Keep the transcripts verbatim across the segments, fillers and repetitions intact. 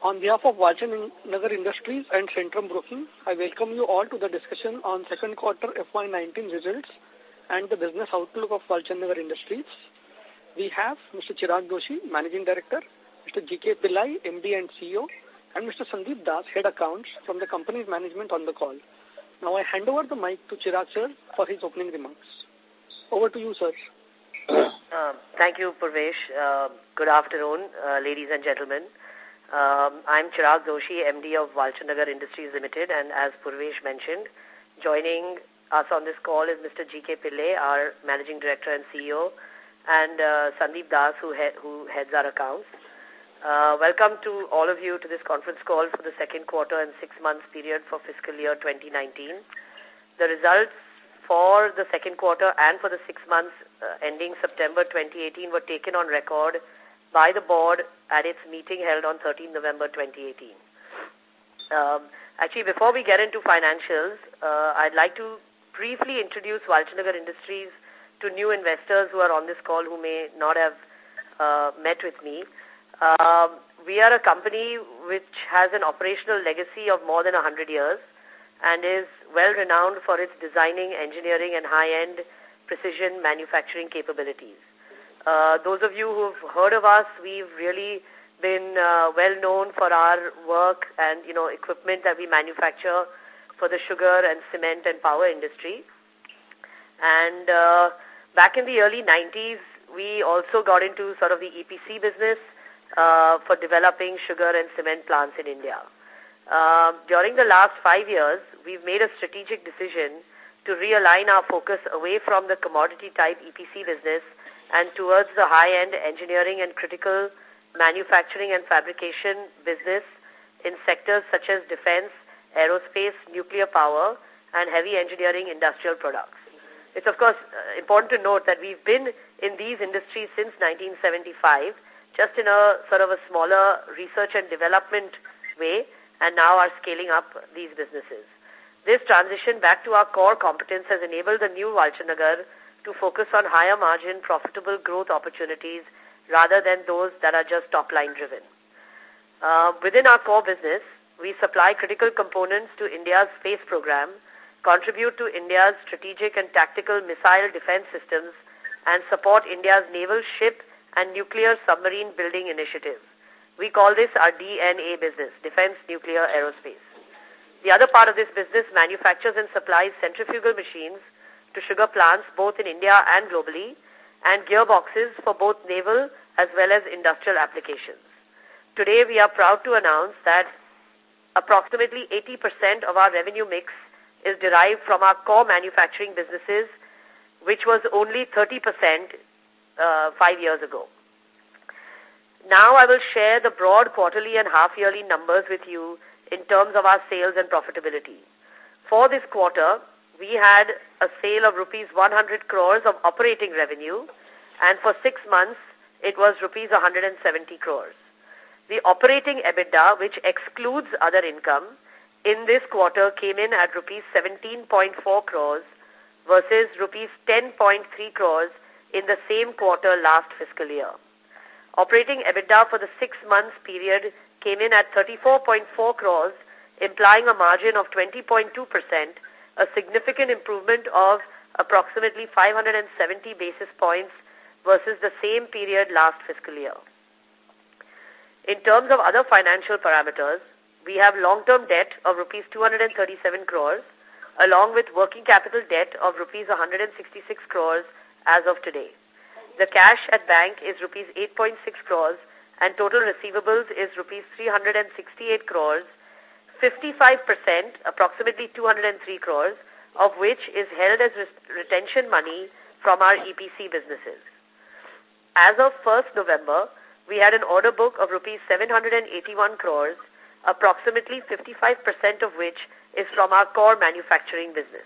On behalf of Walchand Nagar Industries and Centrum Broking, I welcome you all to the discussion on second quarter F Y nineteen results and the business outlook of Walchand Nagar Industries. We have Mister Chirag Doshi, Managing Director, Mister G K Pillai, M D and C E O, and Mister Sandeep Das, Head Accounts from the company's management on the call. Now I hand over the mic to Chirag sir for his opening remarks. Over to you, sir. Uh, thank you, Purvesh. Uh, good afternoon, uh, ladies and gentlemen. Um, I'm Chirag Doshi, M D of Walchand Nagar Industries Limited, and as Purvesh mentioned, joining us on this call is Mister G K Pillai, our Managing Director and C E O, and uh, Sandeep Das, who, he who heads our accounts. Uh, welcome to all of you to this conference call for the second quarter and six months period for fiscal year twenty nineteen. The results for the second quarter and for the six months uh, ending September twenty eighteen were taken on record by the board at its meeting held on thirteenth November twenty eighteen. Um, actually, before we get into financials, uh, I'd like to briefly introduce Walchand Nagar Industries to new investors who are on this call who may not have uh, met with me. Um, we are a company which has an operational legacy of more than one hundred years and is well-renowned for its designing, engineering, and high-end precision manufacturing capabilities. Uh, those of you who've heard of us, we've really been uh, well known for our work and, you know, equipment that we manufacture for the sugar and cement and power industry. And uh, back in the early nineties, we also got into sort of the E P C business uh, for developing sugar and cement plants in India. Uh, during the last five years, we've made a strategic decision to realign our focus away from the commodity-type E P C business and towards the high-end engineering and critical manufacturing and fabrication business in sectors such as defense, aerospace, nuclear power, and heavy engineering industrial products. It's, of course, uh, important to note that we've been in these industries since nineteen seventy-five, just in a sort of a smaller research and development way, and now are scaling up these businesses. This transition back to our core competence has enabled the new Walchand Nagar to focus on higher margin, profitable growth opportunities rather than those that are just top-line driven. Uh, within our core business, we supply critical components to India's space program, contribute to India's strategic and tactical missile defense systems, and support India's naval ship and nuclear submarine building initiatives. We call this our D N A business, Defense Nuclear Aerospace. The other part of this business manufactures and supplies centrifugal machines to sugar plants both in India and globally, and gearboxes for both naval as well as industrial applications. Today, we are proud to announce that approximately eighty percent of our revenue mix is derived from our core manufacturing businesses, which was only thirty percent uh, five years ago. Now I will share the broad quarterly and half-yearly numbers with you in terms of our sales and profitability. For this quarter, we had a sale of rupees one hundred crores of operating revenue, and for six months, it was rupees one hundred seventy crores. The operating EBITDA, which excludes other income, in this quarter came in at rupees seventeen point four crores versus rupees ten point three crores in the same quarter last fiscal year. Operating EBITDA for the six months period came in at thirty-four point four crores, implying a margin of twenty point two percent, a significant improvement of approximately five hundred seventy basis points versus the same period last fiscal year. In terms of other financial parameters, we have long-term debt of rupees two hundred thirty-seven crores, along with working capital debt of rupees one hundred sixty-six crores as of today. The cash at bank is rupees eight point six crores, and total receivables is rupees three hundred sixty-eight crores, fifty-five percent, approximately two hundred three crores, of which is held as retention money from our E P C businesses. As of first November, we had an order book of rupees seven hundred eighty-one crores, approximately fifty-five percent of which is from our core manufacturing business.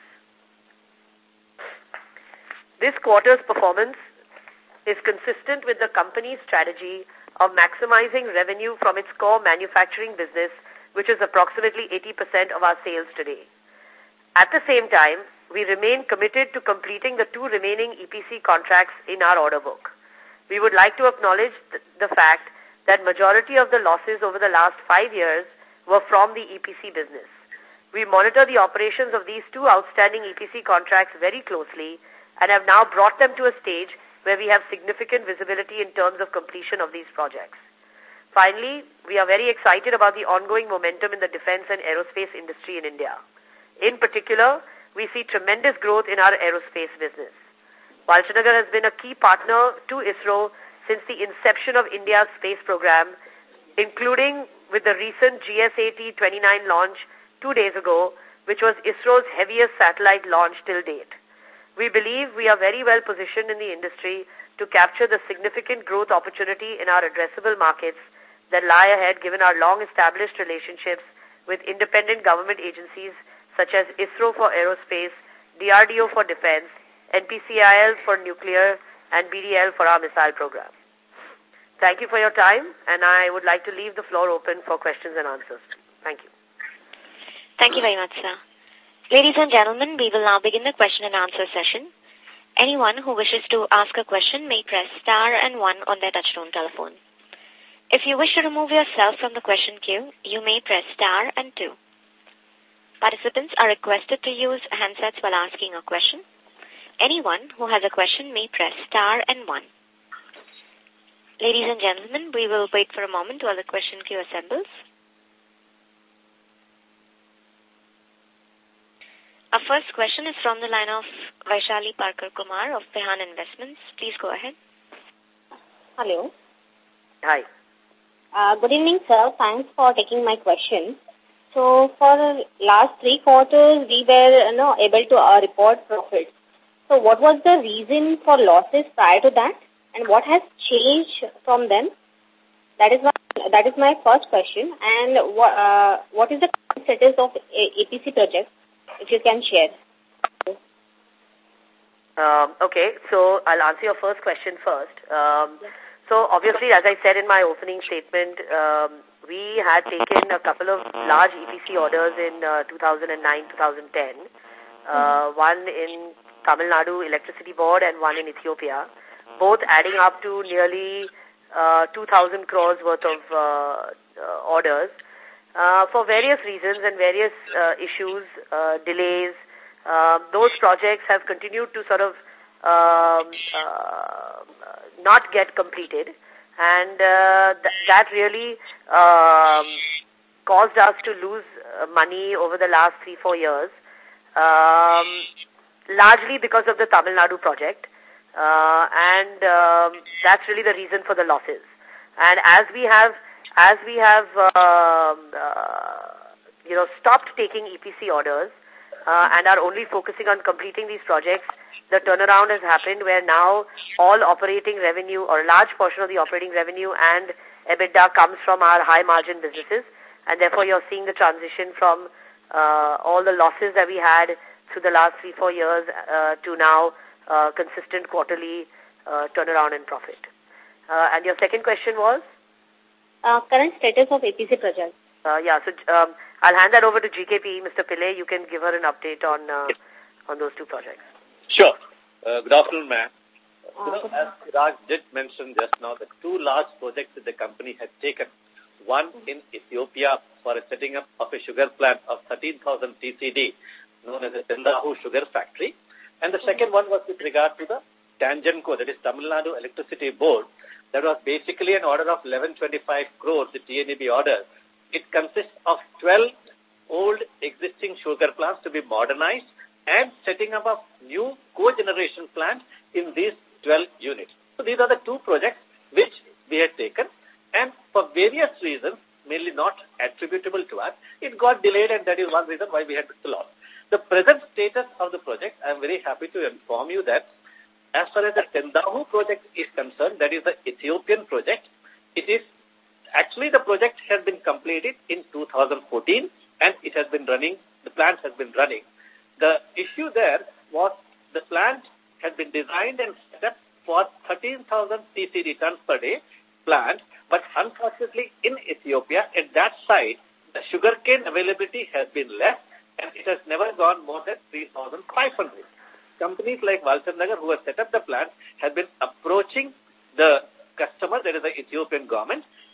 This quarter's performance is consistent with the company's strategy of maximizing revenue from its core manufacturing business, which is approximately eighty percent of our sales today. At the same time, we remain committed to completing the two remaining E P C contracts in our order book. We would like to acknowledge th the fact that majority of the losses over the last five years were from the E P C business. We monitor the operations of these two outstanding E P C contracts very closely and have now brought them to a stage where we have significant visibility in terms of completion of these projects. Finally, we are very excited about the ongoing momentum in the defense and aerospace industry in India. In particular, we see tremendous growth in our aerospace business. Walchanagar has been a key partner to ISRO since the inception of India's space program, including with the recent G S A T twenty-nine launch two days ago, which was ISRO's heaviest satellite launch till date. We believe we are very well positioned in the industry to capture the significant growth opportunity in our addressable markets that lie ahead given our long-established relationships with independent government agencies such as ISRO for aerospace, D R D O for defense, N P C I L for nuclear, and B D L for our missile program. Thank you for your time, and I would like to leave the floor open for questions and answers. Thank you. Thank you very much, sir. Ladies and gentlemen, we will now begin the question and answer session. Anyone who wishes to ask a question may press star and one on their touchtone telephone. If you wish to remove yourself from the question queue, you may press star and two. Participants are requested to use handsets while asking a question. Anyone who has a question may press star and one. Ladies and gentlemen, we will wait for a moment while the question queue assembles. Our first question is from the line of Vaishali Parkar Kumar of Pehan Investments. Please go ahead. Hello. Hi. Uh, good evening, sir. Thanks for taking my question. So, for the last three quarters, we were you know, able to uh, report profits. So, what was the reason for losses prior to that? And what has changed from them? That is my, that is my first question. And what, uh, what is the status of A P C project, if you can share? Um, okay, so I'll answer your first question first. Um, so obviously, as I said in my opening statement, um, we had taken a couple of large E P C orders in uh, two thousand nine to two thousand ten, uh, one in Tamil Nadu Electricity Board and one in Ethiopia, both adding up to nearly uh, two thousand crores worth of uh, uh, orders. Uh, for various reasons and various uh, issues, uh, delays, uh, those projects have continued to sort of um, uh, not get completed, and uh, th that really um, caused us to lose uh, money over the last three, four years, um, largely because of the Tamil Nadu project, uh, and um, that's really the reason for the losses. And as we have As we have, uh, uh, you know, stopped taking E P C orders uh, and are only focusing on completing these projects, the turnaround has happened where now all operating revenue or a large portion of the operating revenue and EBITDA comes from our high-margin businesses, and therefore you're seeing the transition from uh, all the losses that we had through the last three, four years uh, to now uh, consistent quarterly uh, turnaround in profit. Uh, and your second question was? Uh, current status of A P C project. Uh, yeah, so um, I'll hand that over to G K P, Mister Pillai. You can give her an update on uh, on those two projects. Sure. Uh, good afternoon, ma'am. Uh, you know, as Raj did mention just now, the two large projects that the company had taken, one in Ethiopia for a setting up of a sugar plant of thirteen thousand T C D, known as the Tendahu Sugar Factory, and the second one was with regard to the Tangenco, that is Tamil Nadu Electricity Board. That was basically an order of eleven twenty-five crores, the T N E B order. It consists of twelve old existing sugar plants to be modernized and setting up a new cogeneration plant in these twelve units. So these are the two projects which we had taken, and for various reasons, mainly not attributable to us, it got delayed, and that is one reason why we had the loss. The present status of the project, I am very happy to inform you that as far as the Tendahu project is concerned, that is the Ethiopian project, it is actually the project has been completed in two thousand fourteen and it has been running, the plant has been running. The issue there was the plant has been designed and set up for thirteen thousand T C D tons per day plant, but unfortunately in Ethiopia, at that site, the sugarcane availability has been less and it has never gone more than three thousand five hundred. Companies like Walchanagar, who have set up the plant, have been approaching the customer, that is the Ethiopian government,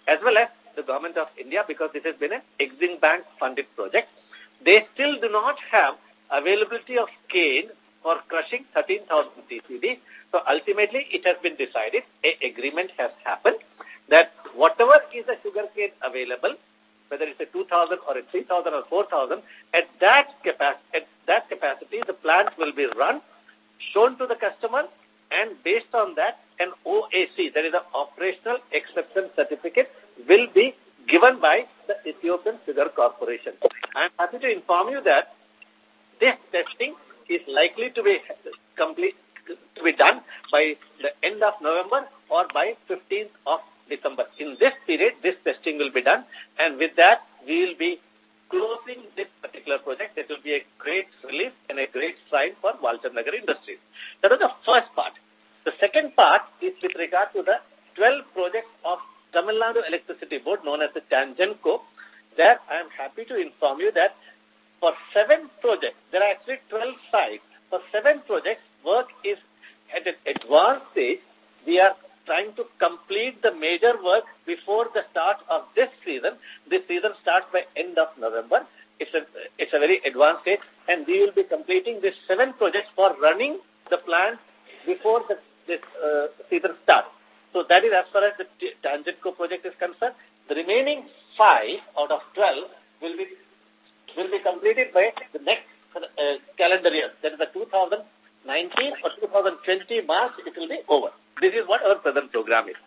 as well as the Government of India, because this has been an Exim Bank funded project. They still do not have availability of cane for crushing thirteen thousand T C D. So ultimately it has been decided, a agreement has happened that whatever is the sugar cane available, whether it's a two thousand or a three thousand or four thousand, at that capacity, at that capacity, the plant will be run, shown to the customer, and based on that, an O A C, that is an Operational Acceptance Certificate, will be given by the Ethiopian Sugar Corporation. I am happy to inform you that this testing is likely to be complete, to be done by the end of November or by fifteenth of December. In this period, this testing will be done, and with that, we will be closing this particular project. It will be a great relief and a great sign for Walchand Nagar Industries. That was the first part. The second part is with regard to the twelve projects of Tamil Nadu Electricity Board, known as the Tangenco. There, I am happy to inform you that for seven projects, there are actually twelve sites. For seven projects, work is at an advanced stage. We are trying to complete the major work before the start of this season. This season starts by end of November. It's a, it's a very advanced stage, and we will be completing these seven projects for running the plant before the, this uh, season starts. So that is as far as the Tangenco project is concerned. The remaining five out of twelve will be will be completed by the next uh, calendar year. That is the two thousand nineteen or two thousand twenty March, it will be over. This is what our present program is.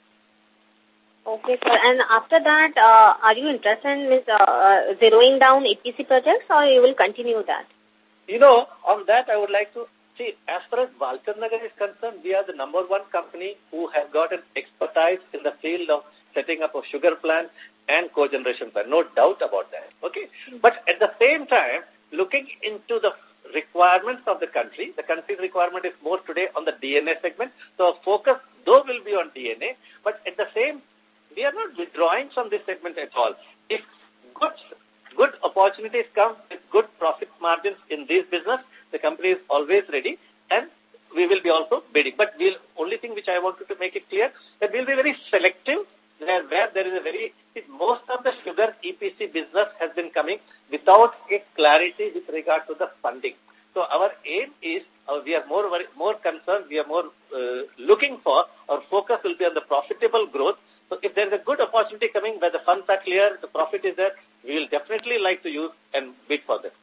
Okay, sir. And after that, uh, are you interested in uh, uh, zeroing down E P C projects, or you will continue that? You know, on that I would like to see, as far as Walchand Nagar is concerned, we are the number one company who has got an expertise in the field of setting up a sugar plant and cogeneration plant. No doubt about that. Okay. But at the same time, looking into the requirements of the country, the country's requirement is more today on the D N A segment. So our focus, though, will be on D N A, but at the same, we are not withdrawing from this segment at all. If good, good opportunities come with good profit margins in this business, the company is always ready, and we will be also bidding. But we'll, only thing which I wanted to make it clear, that we'll be very selective, where, where there is a very, most of the sugar E P C business has been coming without a clarity with regard to the funding. So our aim is, uh, we are more more concerned, we are more uh, looking for, our focus will be on the profitable growth. So if there is a good opportunity coming where the funds are clear, the profit is there, we will definitely like to use and bid for them.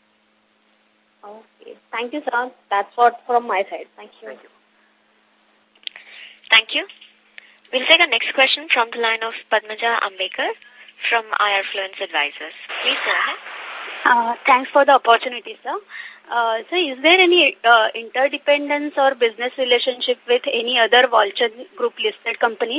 Okay. Thank you, sir. That's what from my side. Thank you. Thank you. Thank you. We'll take a next question from the line of Padmaja Ambekar from I R Fluence Advisors. Please go ahead. Uh, thanks for the opportunity, sir. Uh, so is there any uh, interdependence or business relationship with any other Walchand Group listed companies?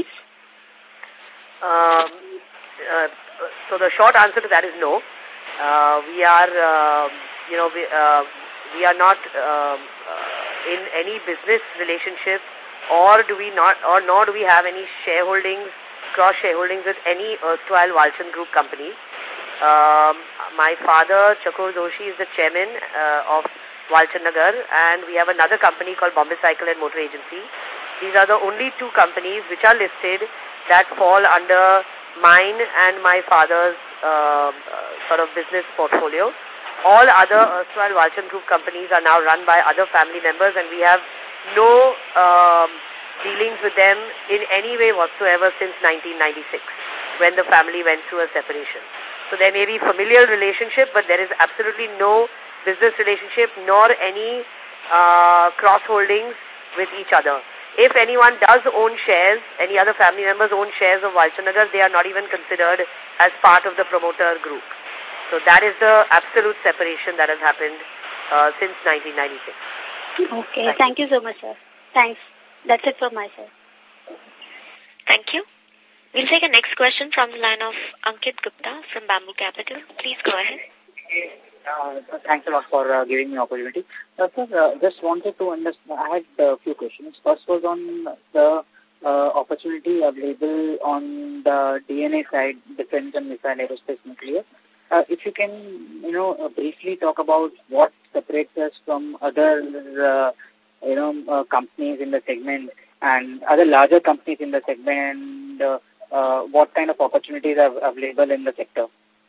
Um, uh, so the short answer to that is no. Uh, we are, uh, you know, we, uh, we are not uh, uh, in any business relationship, or do we not, or nor do we have any shareholdings, cross shareholdings with any erstwhile Walchand Group company. Um, my father, Chakur Doshi, is the chairman uh, of Walchand Nagar, and we have another company called Bombay Cycle and Motor Agency. These are the only two companies which are listed that fall under mine and my father's uh, uh, sort of business portfolio. All other erstwhile Walchand Group companies are now run by other family members, and we have no um, dealings with them in any way whatsoever since nineteen ninety-six, when the family went through a separation. So there may be familial relationship, but there is absolutely no business relationship nor any uh, cross-holdings with each other. If anyone does own shares, any other family members own shares of Walchand Nagar, they are not even considered as part of the promoter group. So that is the absolute separation that has happened uh, since nineteen ninety-six. Okay, thank, thank you. you so much, sir. Thanks. That's it from my side. Thank you. We'll take a next question from the line of Ankit Gupta from Bamboo Capital. Please go ahead. Uh, thanks a lot for uh, giving me opportunity. Uh, sir, uh, just wanted to understand, I had a few questions. First was on the uh, opportunity available on the D N A side, defense and missile aerospace nuclear. Uh, if you can, you know, uh, briefly talk about what separates us from other, uh, you know, uh, companies in the segment and other larger companies in the segment, uh, uh, what kind of opportunities are available in the sector?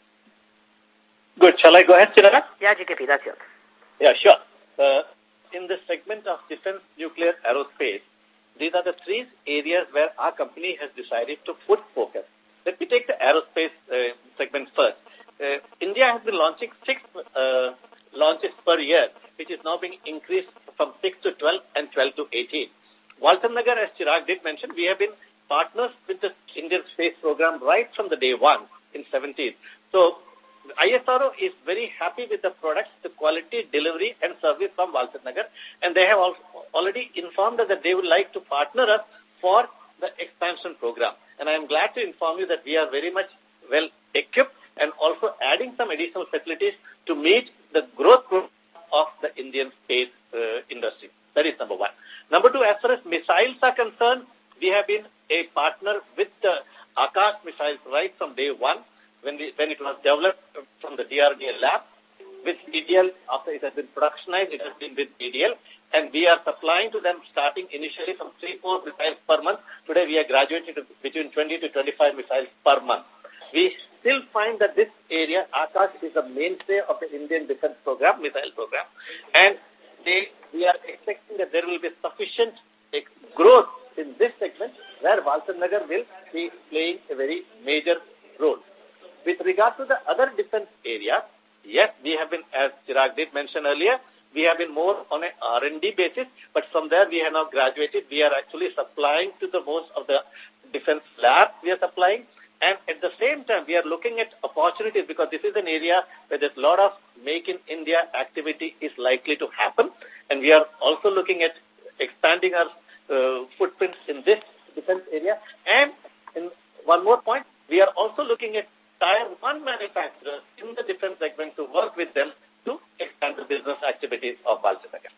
Good. Shall I go ahead, Chirag? Yeah, G K P, that's yours. Yeah, sure. Uh, in the segment of defense, nuclear, aerospace, these are the three areas where our company has decided to put focus. Let me take the aerospace uh, segment first. Uh, India has been launching six uh, launches per year, which is now being increased from six to twelve and twelve to eighteen. Walchandnagar, as Chirag did mention, we have been partners with the Indian space program right from the day one in seventeen. So, I S R O is very happy with the products, the quality, delivery and service from Walchandnagar, and they have also already informed us that they would like to partner us for the expansion program. And I am glad to inform you that we are very much well equipped and also adding some additional facilities to meet the growth of the Indian space uh, industry. That is number one. Number two, as far as missiles are concerned, we have been a partner with the Akash missiles right from day one when, we, when it was developed from the D R D L lab. With B D L, after it has been productionized, it has been with B D L, and we are supplying to them starting initially from three, four missiles per month. Today we are graduating to between twenty to twenty-five missiles per month. We still find that this area, Akash, is the mainstay of the Indian defense program, missile program, and they, we are expecting that there will be sufficient growth in this segment where Walchandnagar will be playing a very major role. With regard to the other defense area, yes, we have been, as Chirag did mention earlier, we have been more on an R and D basis, but from there we have now graduated. We are actually supplying to the most of the defense labs we are supplying. And at the same time, we are looking at opportunities because this is an area where there's a lot of Make in India activity is likely to happen. And we are also looking at expanding our uh, footprints in this defense area. And in one more point, we are also looking at tier one manufacturers in the defense segment to work with them to expand the business activities of Walchandnagar.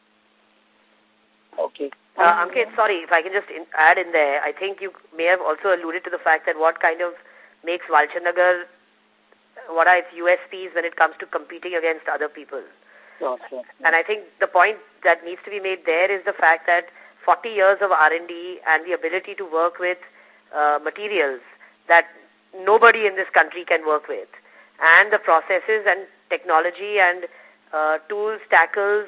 Okay. Uh, Ankit, sorry, if I can just in, add in there, I think you may have also alluded to the fact that what kind of makes Walchandnagar, what are its U S Ps when it comes to competing against other people. Sure, sure. And I think the point that needs to be made there is the fact that forty years of R and D and the ability to work with uh, materials that nobody in this country can work with, and the processes and technology and uh, tools, tackles,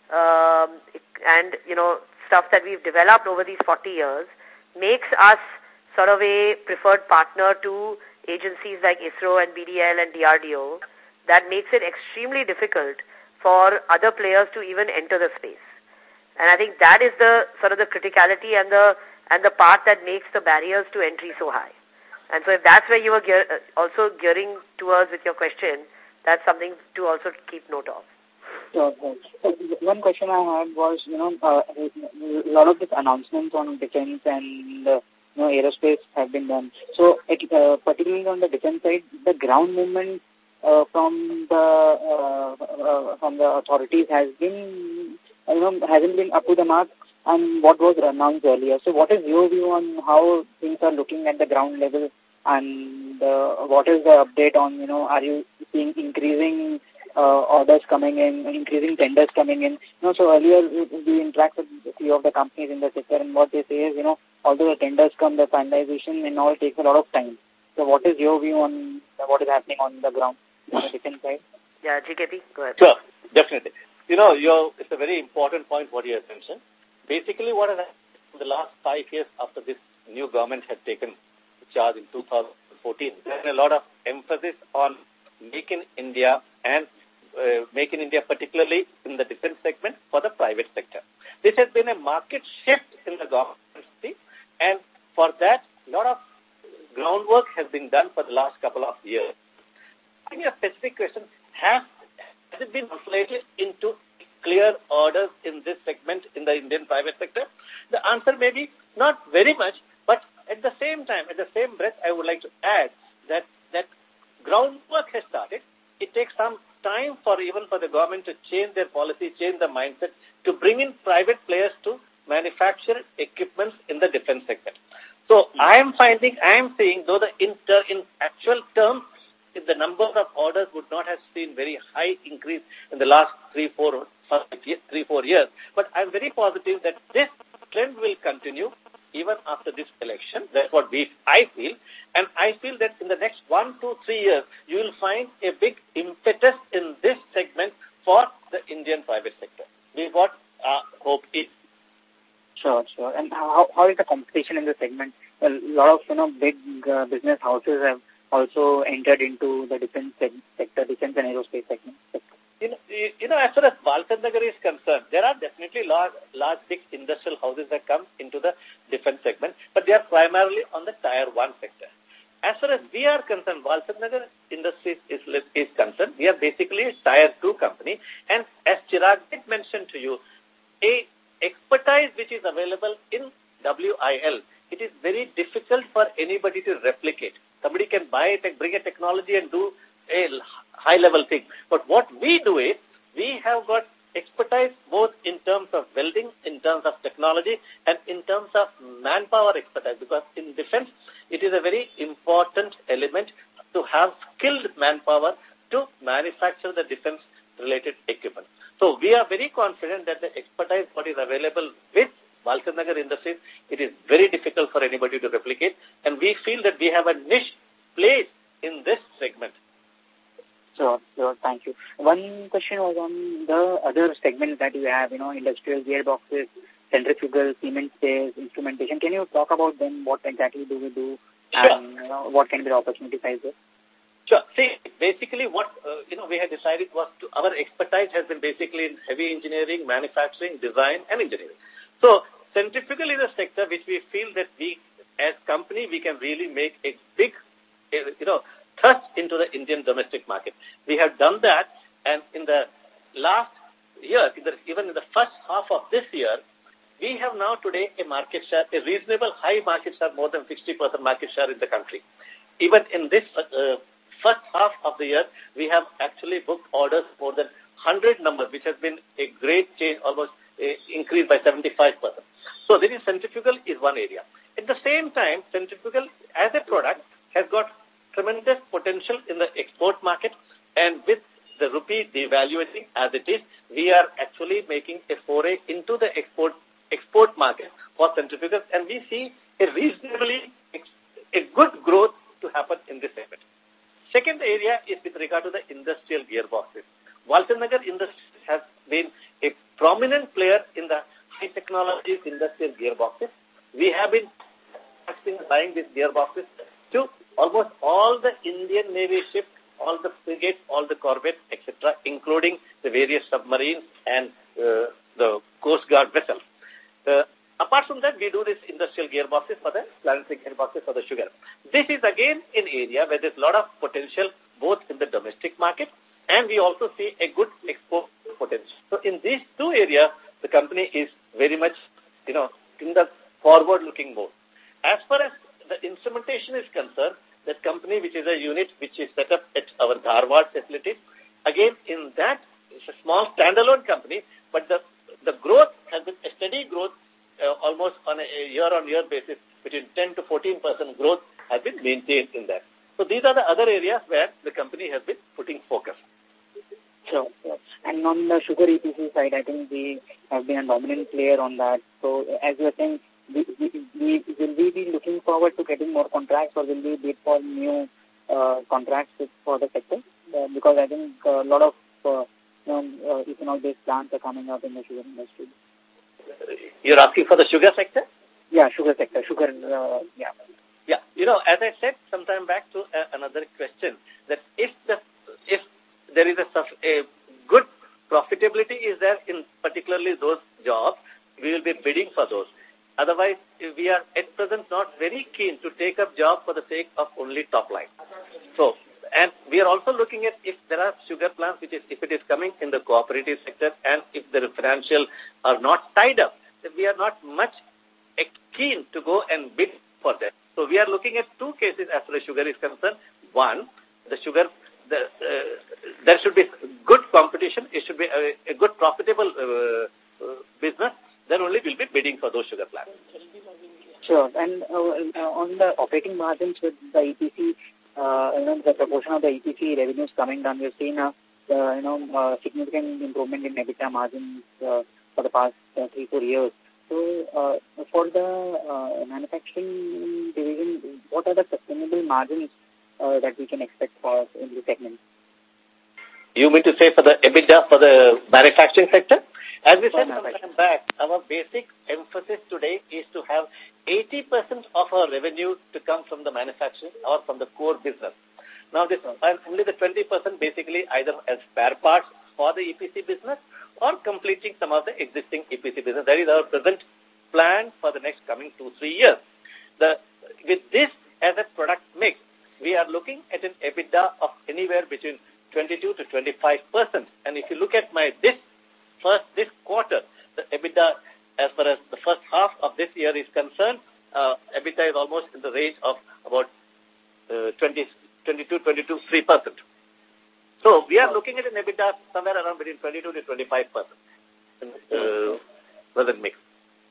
um, and, you know, stuff that we've developed over these forty years makes us sort of a preferred partner to agencies like ISRO and B D L and D R D O. That makes it extremely difficult for other players to even enter the space. And I think that is the sort of the criticality and the and the part that makes the barriers to entry so high. And so if that's where you were gear, also gearing towards with your question, that's something to also keep note of. Sure, sure. So one question I had was, you know, uh, a lot of these announcements on defense and, uh, you know, aerospace have been done. So, it, uh, particularly on the defense side, the ground movement uh, from the uh, uh, from the authorities has been, you know, hasn't been up to the mark and what was announced earlier. So, what is your view on how things are looking at the ground level, and uh, what is the update on, you know, are you seeing increasing Uh, orders coming in, increasing tenders coming in? You know, so earlier we, we interacted with a few of the companies in the sector, and what they say is, you know, although the tenders come, the finalization and all takes a lot of time. So what is your view on what is happening on the ground on the defense side? Yeah, G K P, go ahead. Sure, definitely. You know, you're, it's a very important point what you have mentioned. Basically, what has happened in the last five years after this new government had taken charge in two thousand fourteen, there's been a lot of emphasis on Make in India and Uh, Make in India, particularly in the defense segment for the private sector. This has been a market shift in the government, and for that, a lot of groundwork has been done for the last couple of years. I think a specific question, has, has it been translated into clear orders in this segment in the Indian private sector? The answer may be not very much, but at the same time, at the same breath, I would like to add that, that groundwork has started. It takes some time for even for the government to change their policy, change the mindset, to bring in private players to manufacture equipments in the defense segment. So I am finding, I am seeing, though the inter, in actual terms, if the number of orders would not have seen very high increase in the last three, four, five, three, four years, but I am very positive that this trend will continue, even after this election. That's what we, I feel. And I feel that in the next one, two, three years, you will find a big impetus in this segment for the Indian private sector. This is what our hope is. Sure, sure. And how, how is the competition in the segment? A lot of, you know, big uh, business houses have also entered into the defense sector, defense and aerospace segment. You know, you know, as far as Walchandnagar is concerned, there are definitely large, large, big industrial houses that come into the defense segment, but they are primarily on the tier one sector. As far as we are concerned, Walchandnagar Industries is, is concerned, we are basically a tier two company, and as Chirag did mention to you, a expertise which is available in W I L, it is very difficult for anybody to replicate. Somebody can buy it, bring a technology and do a high-level thing. But what we do is, we have got expertise both in terms of welding, in terms of technology, and in terms of manpower expertise. Because in defense, it is a very important element to have skilled manpower to manufacture the defense-related equipment. So we are very confident that the expertise what is available with Walchandnagar Industries, it is very difficult for anybody to replicate. And we feel that we have a niche place in this segment. Sure, sure. Thank you. One question was on the other segments that you have, you know, industrial gearboxes, centrifugal, cement stairs, instrumentation. Can you talk about them? What exactly do we do? Sure. And, you know, what can be the opportunity size there? Sure. See, basically what, uh, you know, we had decided was to, our expertise has been basically in heavy engineering, manufacturing, design, and engineering. So, centrifugal is a sector which we feel that we, as company, we can really make a big, you know, thrust into the Indian domestic market. We have done that, and in the last year, in the, even in the first half of this year, we have now today a market share, a reasonable high market share, more than sixty percent market share in the country. Even in this uh, first half of the year, we have actually booked orders more than one hundred numbers, which has been a great change, almost a increase by seventy-five percent. So this is centrifugal is one area. At the same time, centrifugal as a product has got tremendous potential in the export market, and with the rupee devaluating as it is, we are actually making a foray into the export export market for centrifugals, and we see a reasonably a good growth to happen in this segment. Second area is with regard to the industrial gearboxes. Walchandnagar Industries has been a prominent player in the high technology industrial gearboxes. We have been buying these gearboxes to almost all the Indian Navy ships, all the frigates, all the corvettes, et cetera, including the various submarines and uh, the Coast Guard vessels. Uh, apart from that, we do this industrial gearboxes for the planetary gearboxes for the sugar. This is again an area where there's a lot of potential both in the domestic market, and we also see a good export potential. So in these two areas, the company is very much, you know, in the forward-looking mode. As far as the instrumentation is concerned, that company, which is a unit which is set up at our Dharwad facility, again, in that, it's a small standalone company, but the, the growth has been a steady growth, uh, almost on a year-on-year basis, between ten to fourteen percent growth has been maintained in that. So these are the other areas where the company has been putting focus. Sure, sure. And on the sugar E P C side, I think we have been a dominant player on that. So as you were saying, we, we, we, will we be looking forward to getting more contracts, or will we bid for new uh, contracts for the sector? Uh, because I think a lot of uh, you know, uh, ethanol-based plants are coming up in the sugar industry. You're asking for the sugar sector? Yeah, sugar sector. Sugar, uh, yeah. Yeah, you know, as I said some time back to uh, another question, that if the if there is a, a good profitability is there in particularly those jobs, we will be bidding for those. Otherwise, we are at present not very keen to take up jobs for the sake of only top line. So, and we are also looking at if there are sugar plants, which is if it is coming in the cooperative sector, and if the financial are not tied up, then we are not much keen to go and bid for them. So we are looking at two cases as far as sugar is concerned. One, the sugar, the, uh, there should be good competition. It should be a, a good profitable uh, uh, business. Then only we'll be bidding for those sugar plants. Sure. And uh, on the operating margins with the E P C, uh, you know, the proportion of the E P C revenues coming down, we've seen a uh, you know uh, significant improvement in EBITDA margins uh, for the past uh, three four years. So, uh, for the uh, manufacturing division, what are the sustainable margins uh, that we can expect for in the segment? You mean to say for the EBITDA for the manufacturing sector? As we said some time back, our basic emphasis today is to have eighty percent of our revenue to come from the manufacturing or from the core business. Now, this and only the twenty percent basically either as spare parts for the E P C business or completing some of the existing E P C business. That is our present plan for the next coming two, three years. The, with this as a product mix, we are looking at an EBITDA of anywhere between twenty-two to twenty-five percent. And if you look at my this first, this quarter, the EBITDA as far as the first half of this year is concerned, uh, EBITDA is almost in the range of about uh, twenty, twenty-two, twenty-two, three percent. So we are looking at an EBITDA somewhere around between twenty-two to twenty-five percent in uh, present mix.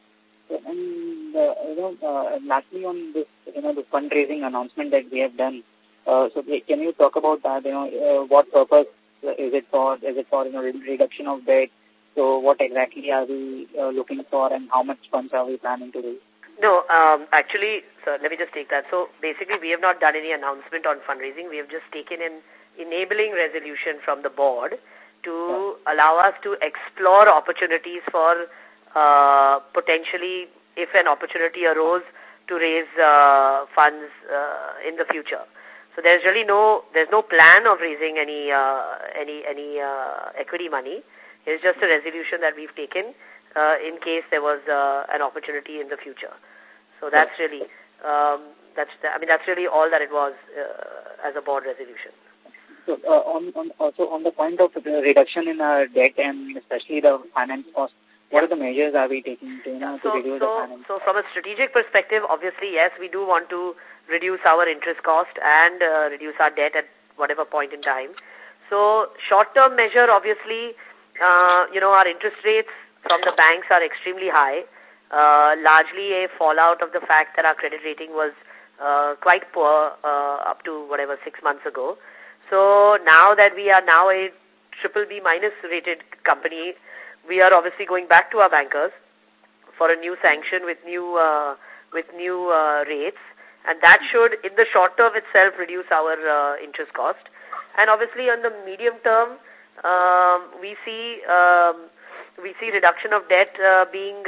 And, uh, you know, uh, lastly on this, you know, the fundraising announcement that we have done, uh, so can you talk about that, you know, uh, what purpose is it for? Is it for, you know, reduction of debt? So what exactly are we uh, looking for and how much funds are we planning to raise? No, um, actually, sir, let me just take that. So basically, we have not done any announcement on fundraising. We have just taken an enabling resolution from the board to yeah. allow us to explore opportunities for uh, potentially, if an opportunity arose, to raise uh, funds uh, in the future. So there's really no, there's no plan of raising any, uh, any, any uh, equity money. It's just a resolution that we've taken uh, in case there was uh, an opportunity in the future. So that's really, um, that's the, I mean, that's really all that it was uh, as a board resolution. So uh, on, on also on the point of the reduction in our debt and especially the finance cost, what are the measures are we taking to, you know, so, to reduce so, the finance? So from a strategic perspective, obviously, yes, we do want to reduce our interest cost and uh, reduce our debt at whatever point in time. So short-term measure, obviously, uh, you know, our interest rates from the banks are extremely high, uh, largely a fallout of the fact that our credit rating was uh, quite poor uh, up to whatever six months ago. So now that we are now a triple B minus rated company, we are obviously going back to our bankers for a new sanction with new uh, with new uh, rates, and that should, in the short term itself, reduce our uh, interest cost. And obviously, on the medium term, um, we see um, we see reduction of debt uh, being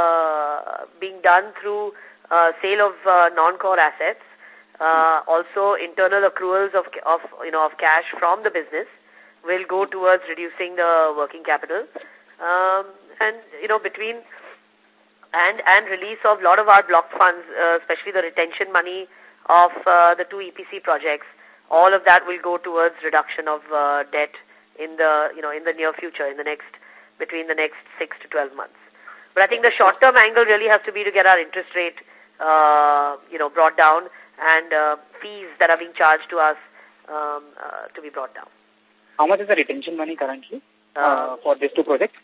uh, being done through uh, sale of uh, non-core assets. Uh, also, internal accruals of of you know of cash from the business will go towards reducing the working capital. Um, and, you know, between and, and release of a lot of our blocked funds, uh, especially the retention money of uh, the two E P C projects, all of that will go towards reduction of uh, debt in the, you know, in the near future, in the next, between the next six to twelve months. But I think the short-term angle really has to be to get our interest rate, uh, you know, brought down and uh, fees that are being charged to us um, uh, to be brought down. How much is the retention money currently? Uh, for these two projects?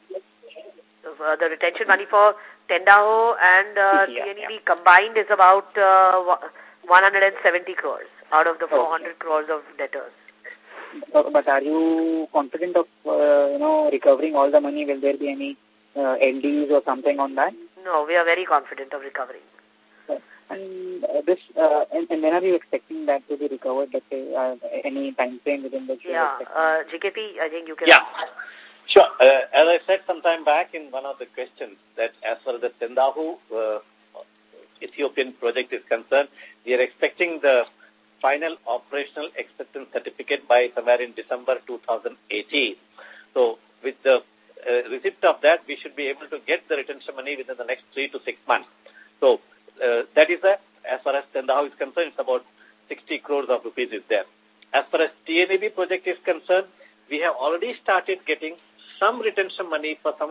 Uh, the retention money for Tendaho and uh, yeah, T N E B yeah. combined is about uh, one hundred seventy crores out of the four hundred okay. crores of debtors. Uh, but are you confident of, uh, you know, recovering all the money? Will there be any uh, L Ds or something on that? No, we are very confident of recovering. Okay. And uh, this, uh, and, and when are you expecting that to be recovered? Let's say, uh, any time frame within which you Yeah, uh, G K P, I think you can... Yeah, sure. Uh, as I said some time back in one of the questions, that as far as the Tendahu uh, Ethiopian project is concerned, we are expecting the final operational acceptance certificate by somewhere in December two thousand eighteen. So with the uh, receipt of that, we should be able to get the retention money within the next three to six months. So uh, that is a, as far as Tendahu is concerned, it's about sixty crores of rupees is there. As far as T N E B project is concerned, we have already started getting some retention money for some. Uh,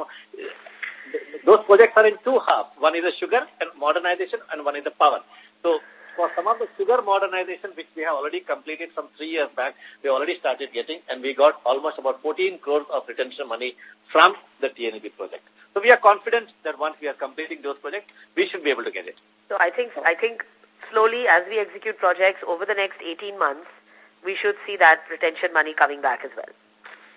those projects are in two halves. One is the sugar and modernization, and one is the power. So for some of the sugar modernization, which we have already completed some three years back, we already started getting, and we got almost about fourteen crores of retention money from the T N E B project. So we are confident that once we are completing those projects, we should be able to get it. So I think, I think slowly as we execute projects over the next eighteen months, we should see that retention money coming back as well.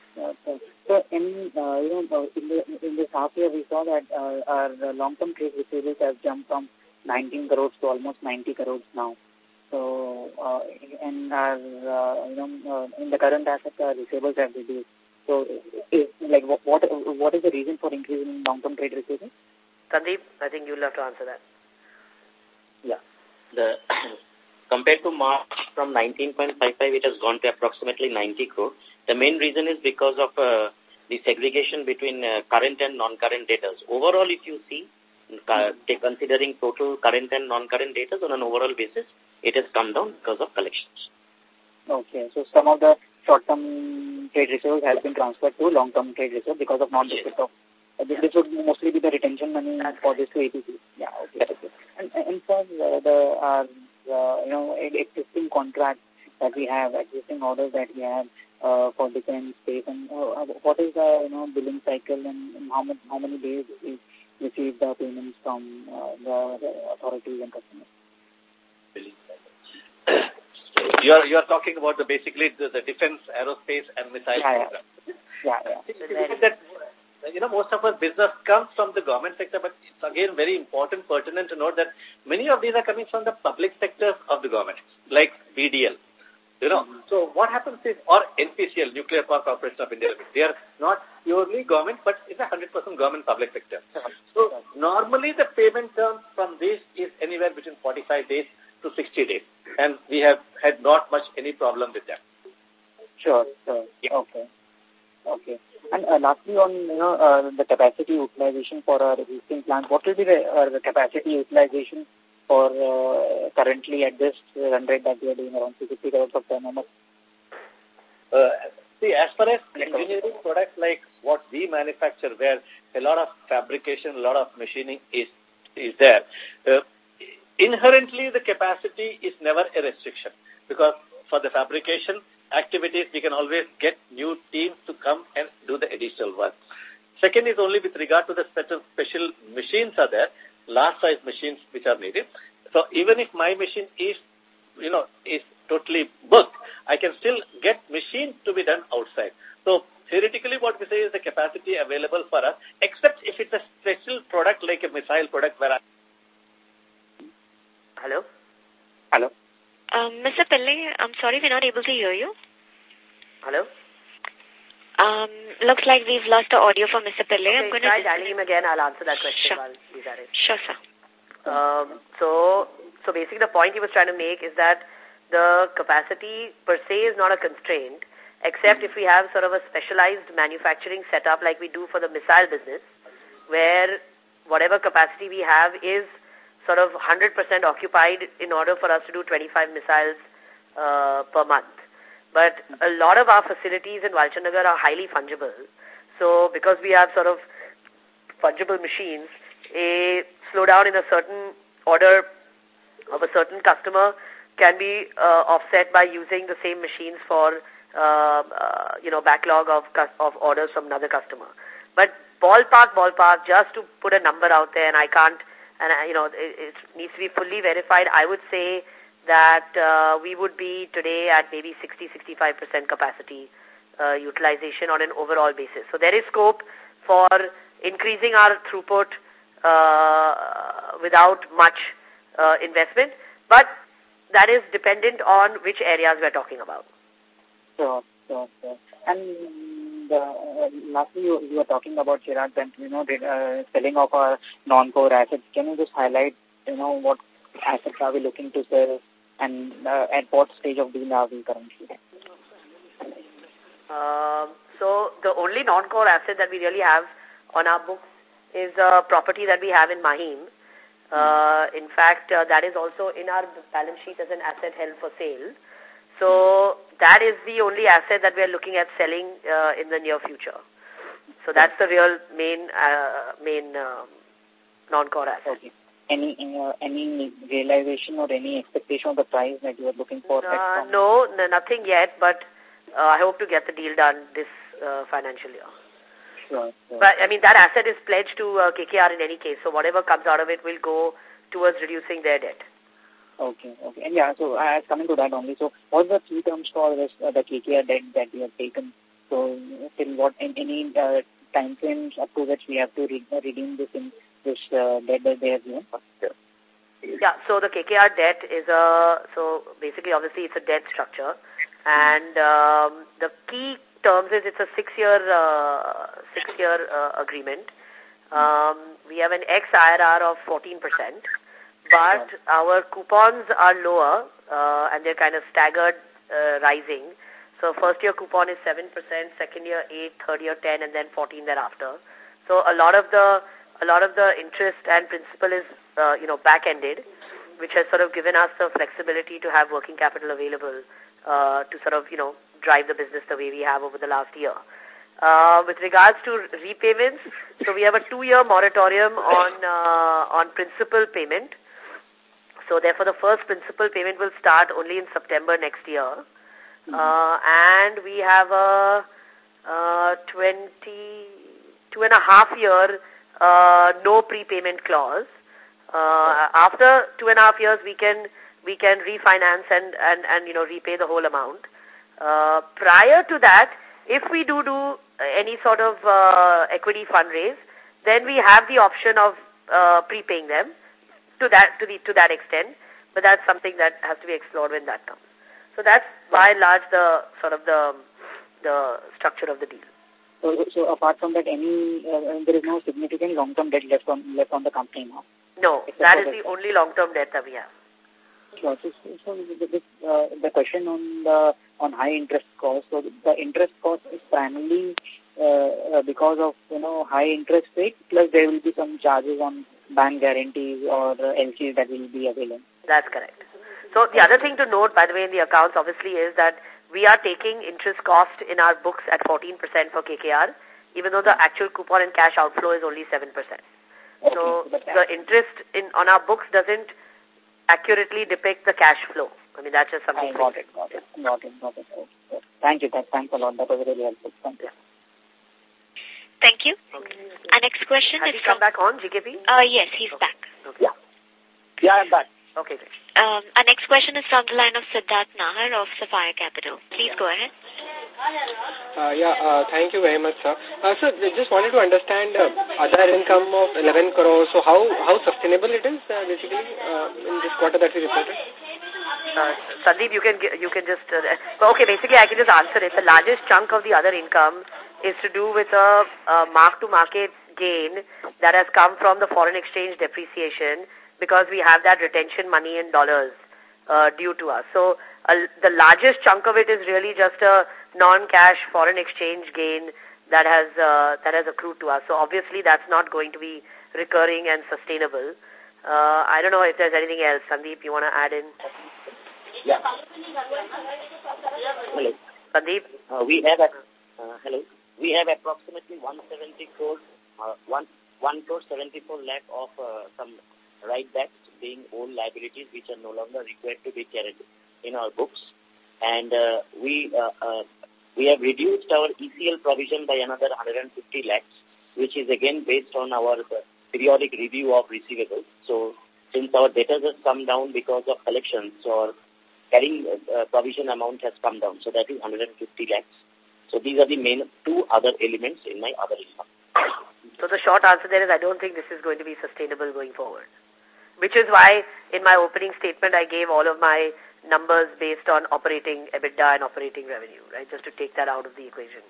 Uh, so, so in, uh, you know, in, the, in this half year, we saw that uh, our long-term trade receivables have jumped from nineteen crores to almost ninety crores now. So, uh, and our, uh, you know, uh, in the current asset, uh, receivables have reduced. So, is, like, what, what what is the reason for increase in long-term trade receivables? Sandeep, I think you'll have to answer that. Yeah. The compared to March from nineteen point five five, it has gone to approximately ninety crore. The main reason is because of uh, the segregation between uh, current and non-current debtors. Overall, if you see, uh, considering total current and non-current debtors on an overall basis, it has come down because of collections. Okay, so some of the short-term trade receivables has been transferred to long-term trade receivables because of non-receipt of. Uh, this, this would mostly be the retention money That's for this to A P C. Yeah, okay. okay. And, and for uh, the uh, uh, you know existing contracts that we have, existing orders that we have uh, for defense, space, and uh, what is the you know billing cycle and, and how much how many days we receive the payments from uh, the, the authorities and customers? Billing cycle. You are, you are talking about the basically the, the defense, aerospace, and missile yeah, program. Yeah, yeah. If you look at that, you know, most of our business comes from the government sector, but it's again very important, pertinent to note that many of these are coming from the public sectors of the government, like B D L. You know, mm-hmm. So what happens is, or N P C L, Nuclear Power Corporation of India, they are not purely government, but it's a one hundred percent government public sector. So normally the payment term from this is anywhere between forty-five days to sixty days. And we have had not much any problem with that. Sure, sure. Yeah. Okay. Okay. And uh, lastly, on you know uh, the capacity utilization for our existing plant, what will be the, uh, the capacity utilization for uh, currently at this run rate that we are doing around fifty crores of turnover? Uh, see, as far as engineering products like what we manufacture, where a lot of fabrication, a lot of machining is is there. Uh, Inherently, the capacity is never a restriction because for the fabrication activities, we can always get new teams to come and do the additional work. Second is only with regard to the certain special machines are there, large size machines which are needed. So even if my machine is, you know, is totally booked, I can still get machines to be done outside. So theoretically, what we say is the capacity available for us, except if it's a special product like a missile product where I Hello? Hello? Um, Mister Pillai, I'm sorry we're not able to hear you. Hello? Um, looks like we've lost the audio from Mister Pillai. Okay, I'm going try dialing him again. I'll answer that question sure. while he's at it. Sure, sir. Um, so, so basically the point he was trying to make is that the capacity per se is not a constraint, except if we have sort of a specialized manufacturing setup like we do for the missile business, where whatever capacity we have is sort of one hundred percent occupied in order for us to do twenty-five missiles uh, per month. But a lot of our facilities in Walchandnagar are highly fungible. So because we have sort of fungible machines, a slowdown in a certain order of a certain customer can be uh, offset by using the same machines for, uh, uh, you know, backlog of, of orders from another customer. But ballpark, ballpark, just to put a number out there, and I can't, and, uh, you know, it, it needs to be fully verified, I would say that uh, we would be today at maybe sixty to sixty-five percent capacity uh, utilization on an overall basis. So there is scope for increasing our throughput uh, without much uh, investment, but that is dependent on which areas we are talking about. Sure, sure, sure. And uh, lastly, you, you were talking about, Chirag, that, you know, uh, selling of our non-core assets. Can you just highlight, you know, what assets are we looking to sell and uh, at what stage of deal are we currently? Uh, so the only non-core asset that we really have on our books is a property that we have in Mahim. Uh, in fact, uh, that is also in our balance sheet as an asset held for sale. So that is the only asset that we are looking at selling uh, in the near future. So that's the real main uh, main uh, non-core asset. Okay. Any uh, any realization or any expectation of the price that you are looking for? Uh, no, no, nothing yet, but uh, I hope to get the deal done this uh, financial year. Sure, sure. But, I mean, that asset is pledged to uh, K K R in any case, so whatever comes out of it will go towards reducing their debt. Okay, okay. And yeah, so I was coming to that only. So what's the key terms for this, uh, the K K R debt that you have taken So, till what, in any uh, time frames up to which we have to re redeem this in this uh, debt that they have given? Yeah, so the K K R debt is a, so basically obviously it's a debt structure, and um, the key terms is it's a six-year uh, six-year uh, agreement. Um, we have an ex-I R R of fourteen percent, but our coupons are lower, uh, and they're kind of staggered uh, rising. So first year coupon is seven percent, second year eight, third year ten, and then fourteen thereafter. So a lot of the a lot of the interest and principal is uh, you know back-ended, which has sort of given us the flexibility to have working capital available uh, to sort of you know drive the business the way we have over the last year. Uh, with regards to repayments, so we have a two-year moratorium on uh, on principal payment. So therefore, the first principal payment will start only in September next year. Mm-hmm. uh, and we have a uh, twenty-two and a half year uh, no prepayment clause. Uh, after two and a half years, we can we can refinance and and and you know repay the whole amount. Uh, prior to that, if we do do any sort of uh, equity fundraise, then we have the option of uh, prepaying them to that to the to that extent. But that's something that has to be explored when that comes. So that's by and large the sort of the the structure of the deal. So, so apart from that, any uh, there is no significant long-term debt left on left on the company now. No, that is the only long-term debt that we have. Sure. So, so the, uh, the question on the on high interest cost. So the interest cost is primarily uh, because of you know high interest rate. Plus there will be some charges on bank guarantees or uh, L Cs that will be available. That's correct. So the other thing to note, by the way, in the accounts obviously is that we are taking interest cost in our books at fourteen percent for K K R, even though the actual coupon and cash outflow is only seven percent. Okay, so the interest in on our books doesn't accurately depict the cash flow. I mean, that's just something. I got it, got it, got it, got it. Okay. Thank you, thanks a lot. That was really helpful. Thank you. Thank you. Okay. Our next question Has is he come from... back on, G K P? Uh, yes, he's okay. back. Okay. Yeah. Yeah, I'm back. Okay, great. Um, our next question is from the line of Siddharth Nahar of Sapphire Capital. Please go ahead. Uh, yeah, uh, thank you very much, sir. Uh, sir, I just wanted to understand uh, other income of eleven crores. So how, how sustainable it is, uh, basically, uh, in this quarter that we reported? Uh, Sandeep, you can you can just... Uh, okay, basically I can just answer it. The largest chunk of the other income is to do with a, a mark-to-market gain that has come from the foreign exchange depreciation because we have that retention money in dollars uh, due to us. So uh, the largest chunk of it is really just a non-cash foreign exchange gain that has uh, that has accrued to us. So obviously that's not going to be recurring and sustainable. Uh, I don't know if there's anything else. Sandeep, you want to add in? Yeah. Hello. Sandeep? Uh, we have, a, uh, hello. We have approximately one hundred seventy crores, uh, one, one crore seventy-four lakh of uh, some write-backs being old liabilities which are no longer required to be carried in our books. And uh, we uh, uh, we have reduced our E C L provision by another one hundred fifty lakhs, which is again based on our uh, periodic review of receivables. So since our debtors has come down because of collections, or carrying uh, provision amount has come down. So that is one hundred fifty lakhs. So these are the main two other elements in my other income. So the short answer there is I don't think this is going to be sustainable going forward. Which is why in my opening statement I gave all of my numbers based on operating EBITDA and operating revenue, right? Just to take that out of the equation.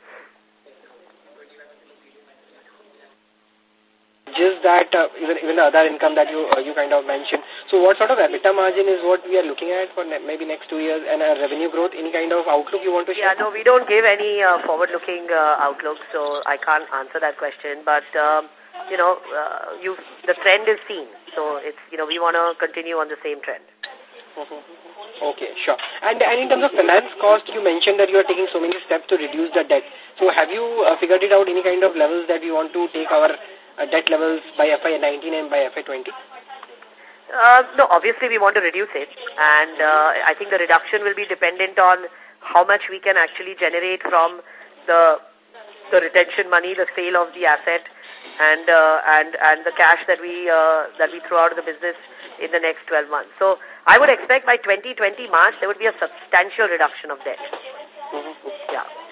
Just that, uh, even, even the other income that you uh, you kind of mentioned. So what sort of EBITDA margin is what we are looking at for ne maybe next two years, and uh, revenue growth? Any kind of outlook you want to share? Yeah, no, we don't give any uh, forward-looking uh, outlook, so I can't answer that question. But, um, you know, uh, you the trend is seen. So it's, you know, we want to continue on the same trend. Mm-hmm. Okay, sure. And, and in terms of finance cost, you mentioned that you are taking so many steps to reduce the debt. So have you uh, figured it out, any kind of levels that we want to take our uh, debt levels by F Y nineteen and by F Y twenty? Uh, no, obviously we want to reduce it. And uh, I think the reduction will be dependent on how much we can actually generate from the, the retention money, the sale of the asset, and uh, and and the cash that we uh, that we throw out of the business in the next twelve months. So I would expect by twenty twenty March there would be a substantial reduction of debt. Mm-hmm. Yeah.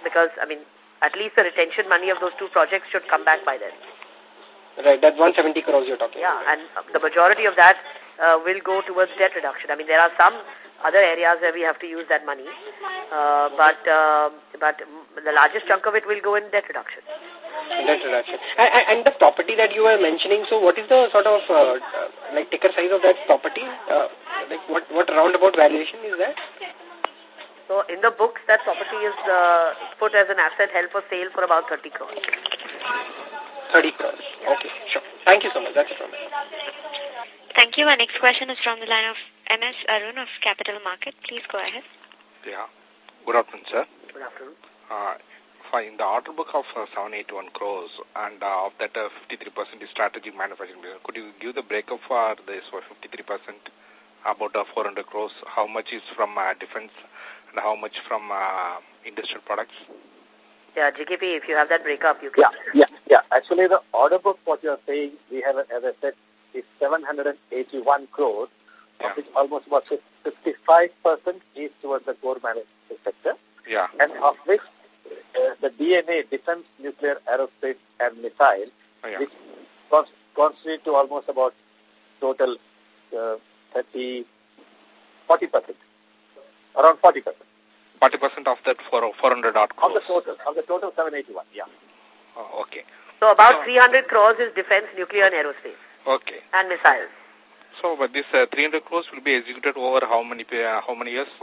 because, I mean, at least the retention money of those two projects should come back by then. Right, that one hundred seventy crores you're talking yeah, about. And the majority of that uh, will go towards debt reduction. I mean, there are some other areas where we have to use that money, uh, but uh, but the largest chunk of it will go in debt reduction. Debt reduction. And, and the property that you were mentioning, so what is the sort of uh, like ticker size of that property? Uh, like what, what roundabout valuation is that? So in the books, that property is uh, put as an asset held for sale for about thirty crores. thirty crores. Okay, sure. Thank you so much. That's it from me. Thank you. Our next question is from the line of M S Arun of Capital Market. Please go ahead. Yeah. Good afternoon, sir. Good afternoon. Uh, in the order book of uh, seven hundred eighty-one crores, and uh, of that uh, fifty-three percent is strategic manufacturing business. Could you give the breakup for this for fifty-three percent, about uh, four hundred crores? How much is from uh, defense and how much from uh, industrial products? Yeah, G K P, if you have that breakup, you can. Yeah, yeah, yeah. Actually, the order book, what you are saying, we have, as I said, is seven hundred eighty-one crores, yeah. of which almost about fifty-five percent is towards the core manufacturing sector. Yeah. And of which uh, the D N A, defense, nuclear, aerospace, and missile, oh, yeah. which cons constitute to almost about total uh, thirty, forty percent, around forty percent. forty percent of that for four hundred odd crores? Of the total, of the total seven eighty-one, yeah. Oh, okay. So about so, three hundred crores is defense, nuclear, and aerospace. Okay. And missiles. So, but this uh, three hundred crores will be executed over how many uh, how many years?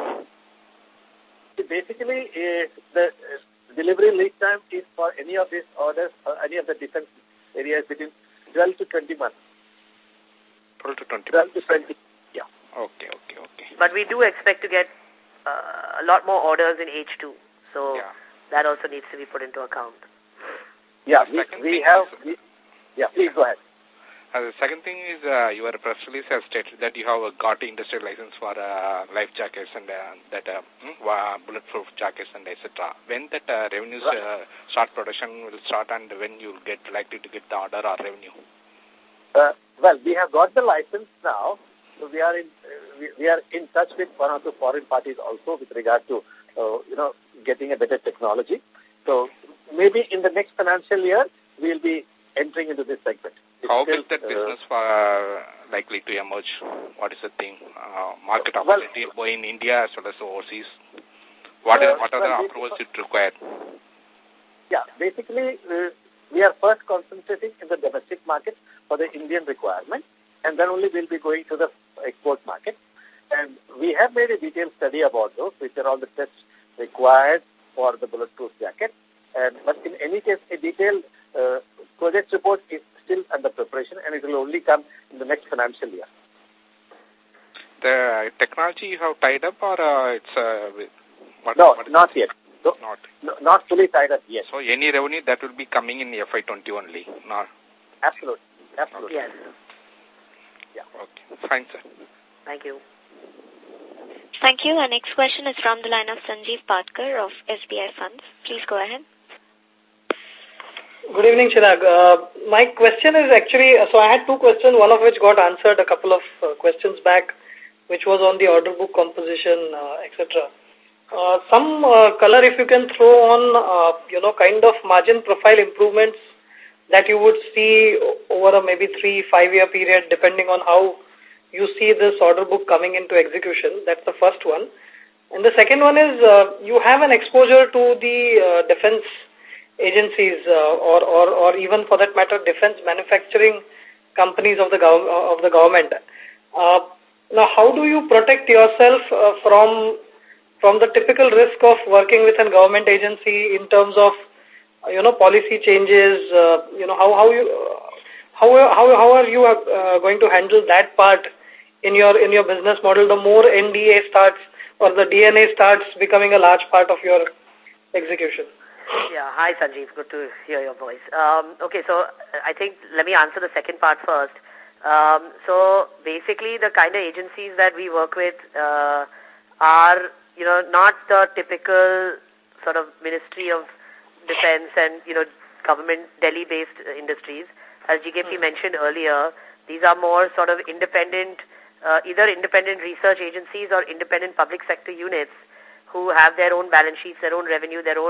Basically, uh, the uh, delivery lead time is for any of these orders, or any of the defense areas between twelve to twenty months. twelve to twenty twelve to twenty, yeah. Okay, okay, okay. But we do expect to get uh, a lot more orders in H two. So yeah. that also needs to be put into account. Yeah, we, we have... We, yeah, please go ahead. Uh, the second thing is uh, your press release has stated that you have uh, got industrial license for uh, life jackets and uh, that uh, uh, bulletproof jackets and et cetera. When that uh, revenues uh, start production will start and when you will get likely to get the order or revenue? Uh, well, we have got the license now. So we are in uh, we, we are in touch with one or two foreign parties also with regard to uh, you know getting a better technology. So maybe in the next financial year we will be entering into this segment. It's How still, big that uh, business for, uh, likely to emerge? What is the thing? Uh, market opportunity well, in India as well as overseas? What, uh, is, what are well, the approvals it required? Yeah, basically uh, we are first concentrating in the domestic market for the Indian requirement, and then only we'll be going to the export market. And we have made a detailed study about those, which are all the tests required for the bulletproof jacket. And but in any case, a detailed uh, project report is still under preparation, and it will only come in the next financial year. The technology you have tied up, or uh, it's uh, with what, no, what not yet. So, not no, not fully tied up yet. So any revenue that will be coming in F Y twenty only, not absolutely, absolutely. Yes. Yeah. Okay. Fine, sir. Thank you. Thank you. Our next question is from the line of Sanjeev Patkar of S B I Funds. Please go ahead. Good evening, Chirag. Uh, my question is actually, so I had two questions, one of which got answered a couple of uh, questions back, which was on the order book composition, uh, et cetera. Uh, some uh, color if you can throw on, uh, you know, kind of margin profile improvements that you would see over a maybe three, five-year period, depending on how you see this order book coming into execution. That's the first one. And the second one is, uh, you have an exposure to the uh, defense agencies uh, or, or, or even for that matter, defense manufacturing companies of the, gov of the government. Uh, now, how do you protect yourself uh, from from the typical risk of working with a government agency in terms of, you know, policy changes? Uh, you know, how how you uh, how how how are you uh, going to handle that part in your in your business model? The more N D A starts or the D N A starts becoming a large part of your execution. Yeah, hi Sanjeev, good to hear your voice. Um, okay, so I think let me answer the second part first. Um, so basically the kind of agencies that we work with uh, are, you know, not the typical sort of Ministry of Defense and, you know, government Delhi-based industries. As G K P mentioned earlier, these are more sort of independent, uh, either independent research agencies or independent public sector units who have their own balance sheets, their own revenue, their own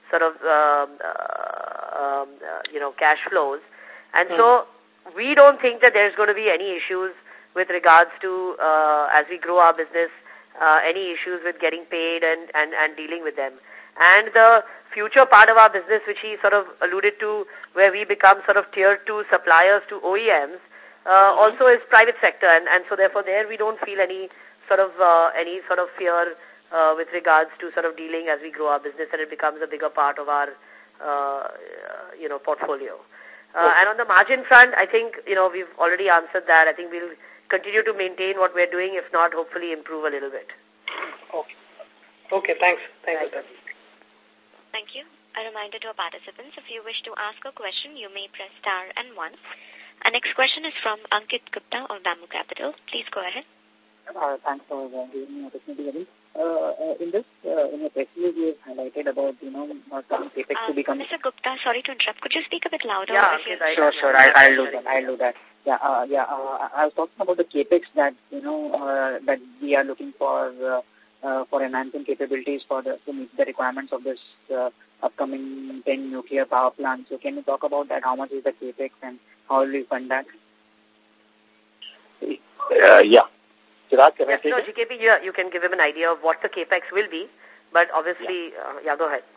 sort of, um, uh, um, uh, you know, cash flows. And mm. so we don't think that there's going to be any issues with regards to, uh, as we grow our business, uh, any issues with getting paid and, and, and dealing with them. And the future part of our business, which he sort of alluded to, where we become sort of tier two suppliers to O E Ms, uh, mm-hmm. also is private sector. And, and so therefore there we don't feel any sort of, uh, any sort of fear uh, with regards to sort of dealing as we grow our business and it becomes a bigger part of our, uh, you know, portfolio. Uh, okay. And on the margin front, I think, you know, we've already answered that. I think we'll continue to maintain what we're doing, if not, hopefully improve a little bit. Okay. Okay, thanks. Thanks. Thank you. Thank you. A reminder to our participants, if you wish to ask a question, you may press star and one. Our next question is from Ankit Gupta of Bamboo Capital. Please go ahead. Uh, thanks for uh, giving me the opportunity. Uh, uh, in this, uh, in the press release, you have highlighted about, you know, some capex uh, to become... Mister Gupta, sorry to interrupt. Could you speak a bit louder? Yeah, okay, right. Sure, sure. I, I'll do that. I'll do that. Yeah, uh, yeah. Uh, I was talking about the capex that, you know, uh, that we are looking for, uh, uh, for enhancing capabilities for the, to meet the requirements of this uh, upcoming ten nuclear power plants. So can you talk about that? How much is the capex and how will we fund that? Uh, yeah. Chirag, can yes, I no, G K P, yeah, you can give him an idea of what the capex will be, but obviously, yeah, uh, yeah go ahead.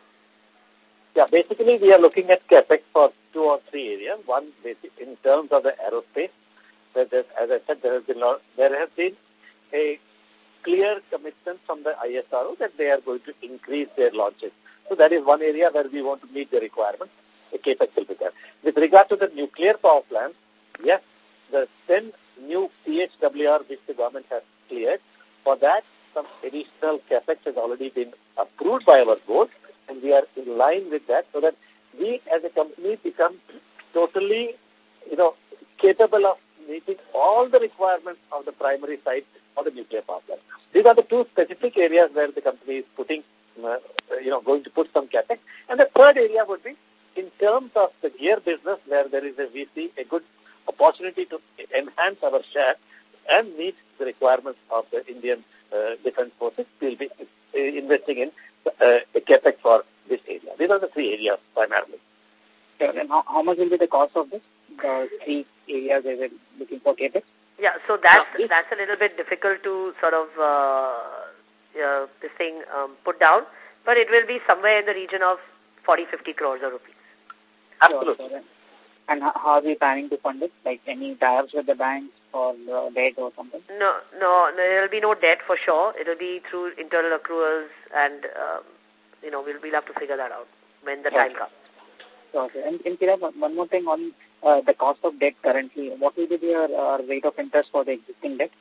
Yeah, basically we are looking at capex for two or three areas. One, basic, in terms of the aerospace, where there, as I said, there has been lot, there has been a clear commitment from the I S R O that they are going to increase their launches. So that is one area where we want to meet the requirements. A capex will be there. With regard to the nuclear power plants, yes, the ten new P H W R which the government has cleared, for that some additional capex has already been approved by our board, and we are in line with that so that we as a company become totally, you know, capable of meeting all the requirements of the primary site of the nuclear power plant. These are the two specific areas where the company is putting, uh, you know, going to put some capex. And the third area would be in terms of the gear business, where there is a, we see a good opportunity to enhance our share and meet the requirements of the Indian uh, Defence Forces. We will be uh, investing in uh, a capex for this area. These are the three areas primarily. Sure. And how, how much will be the cost of this? The three areas they were looking for capex? Yeah, so that's, that's a little bit difficult to sort of uh, uh, this thing um, put down, but it will be somewhere in the region of forty, fifty crores of rupees. Absolutely. Sure, and how are we planning to fund it? Like any tie-ups with the banks or uh, debt or something? No, no, no, there will be no debt for sure. It will be through internal accruals and, um, you know, we'll, we'll have to figure that out when the okay. time comes. Okay. And, and Chirag, one more thing on uh, the cost of debt currently. What will be your uh, rate of interest for the existing debt?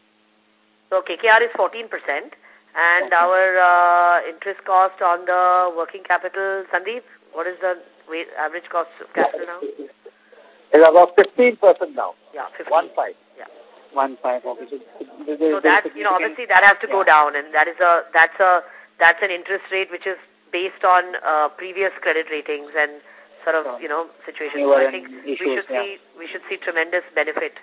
So K K R is fourteen percent and okay. our uh, interest cost on the working capital, Sandeep, what is the weight, average cost of capital now? It's about fifteen percent now. Yeah, fifteen. One five. Yeah. One five. Okay. So, so that, you know, obviously that has to yeah. go down, and that is a that's a that's an interest rate which is based on uh, previous credit ratings and sort of, you know, situations. So I think issues, we should yeah. see we should see tremendous benefit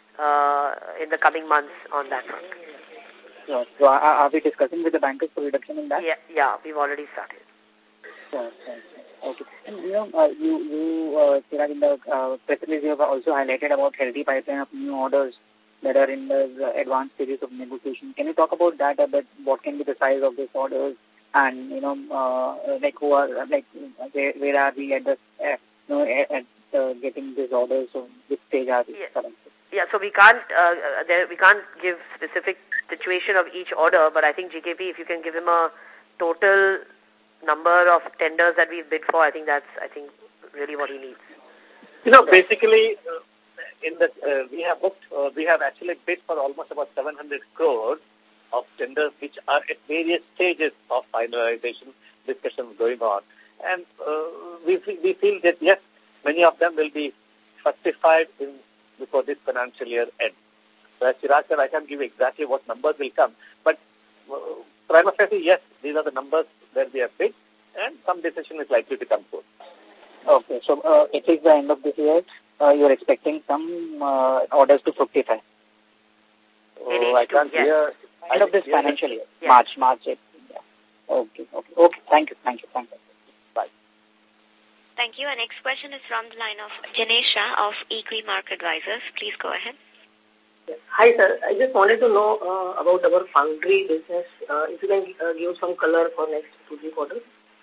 uh, in the coming months on that front. Yeah. So are, are we discussing with the bankers for reduction in that? Yeah, yeah, we've already started. Yeah, yeah. Okay. And, you know, uh, you, you uh, Chirag, in the uh, press release, you have also highlighted about healthy pipeline of new orders that are in the uh, advanced stages of negotiation. Can you talk about that a bit? What can be the size of these orders? And, you know, uh, like, who are, like, where, where are we at the, uh, you know, at uh, getting these orders? So, which stage are we yeah. currently? Yeah, so we can't, uh, there, we can't give specific situation of each order, but I think G K P, if you can give him a total number of tenders that we've bid for, I think that's, I think, really what he needs. You know, basically, uh, in the, uh, we have booked, uh, we have actually bid for almost about seven hundred crores of tenders which are at various stages of finalization, discussions going on. And uh, we, we feel that, yes, many of them will be fructified in, before this financial year ends. So as Chirag said, I can't give exactly what numbers will come, but uh, prima facie, yes, these are the numbers where we have bid, and some decision is likely to come forth. Okay, so uh, at least the end of this year, uh, you're expecting some uh, orders to fructify. Oh, I can't yes. hear. End of this financial year, yes. March, March, April. Yeah. Okay, okay, okay. Thank you, thank you, thank you. Bye. Thank you. Our next question is from the line of Janesh Shah of Equi Mark Advisors. Please go ahead. Hi, sir. I just wanted to know uh, about our foundry business. Uh, if you can uh, give some color for next two, three quarters.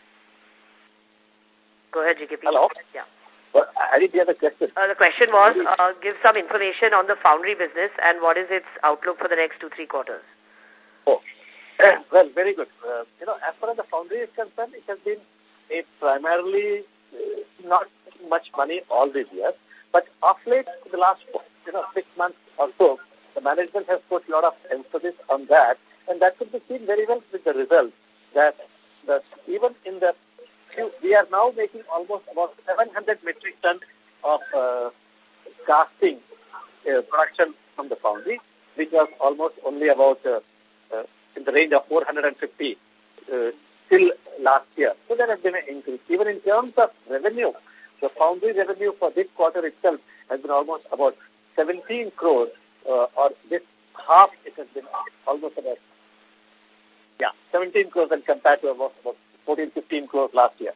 Go ahead, G K P. Hello? Yeah. Well, I didn't hear the question. Uh, the question was, uh, give some information on the foundry business and what is its outlook for the next two, three quarters. Oh, uh, well, very good. Uh, you know, as far as the foundry is concerned, it has been a primarily uh, not much money all these years. But of late, the last, you know, six months or so, the management has put a lot of emphasis on that. And that could be seen very well with the results that the, even in the we are now making almost about seven hundred metric tons of uh, casting uh, production from the foundry, which was almost only about uh, uh, in the range of four hundred fifty uh, till last year. So there has been an increase. Even in terms of revenue, the foundry revenue for this quarter itself has been almost about seventeen crores, uh, or this half it has been almost about, yeah, seventeen crores and compared to about, about fourteen, fifteen crores last year.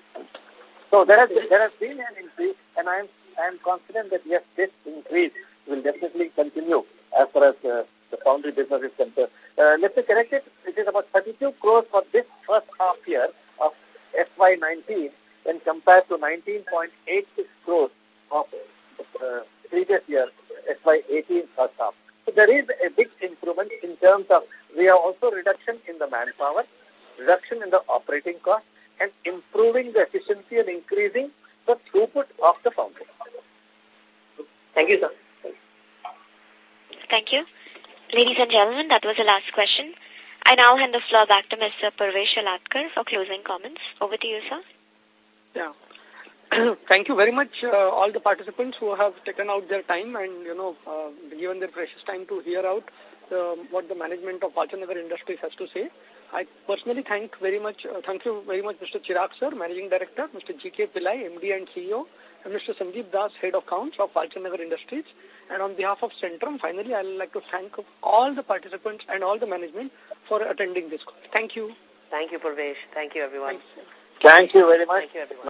So there has, there has been an increase, and I am, I am confident that, yes, this increase will definitely continue as far as uh, the foundry business is concerned. Uh, let me correct it. It is about thirty-two crores for this first half year of F Y nineteen when compared to nineteen point eight six crores of uh, previous year, F Y eighteen first half. So there is a big improvement in terms of, we have also reduction in the manpower, reduction in the operating cost, and improving the efficiency and increasing the throughput of the foundry. Thank you, sir. Thank you. Ladies and gentlemen, that was the last question. I now hand the floor back to Mister Purvesh Alatkar for closing comments. Over to you, sir. Yeah. Thank you very much, uh, all the participants who have taken out their time and, you know, uh, given their precious time to hear out uh, what the management of Walchand Nagar Industries has to say. I personally thank very much, uh, thank you very much, Mister Chirag, sir, Managing Director, Mister G K Pillai, M D and C E O, and Mister Sandeep Das, Head of Accounts of Walchand Nagar Industries. And on behalf of Centrum, finally, I would like to thank all the participants and all the management for attending this call. Thank you. Thank you, Purvesh. Thank you, everyone. Thanks. Thank you very much. Thank you, everyone.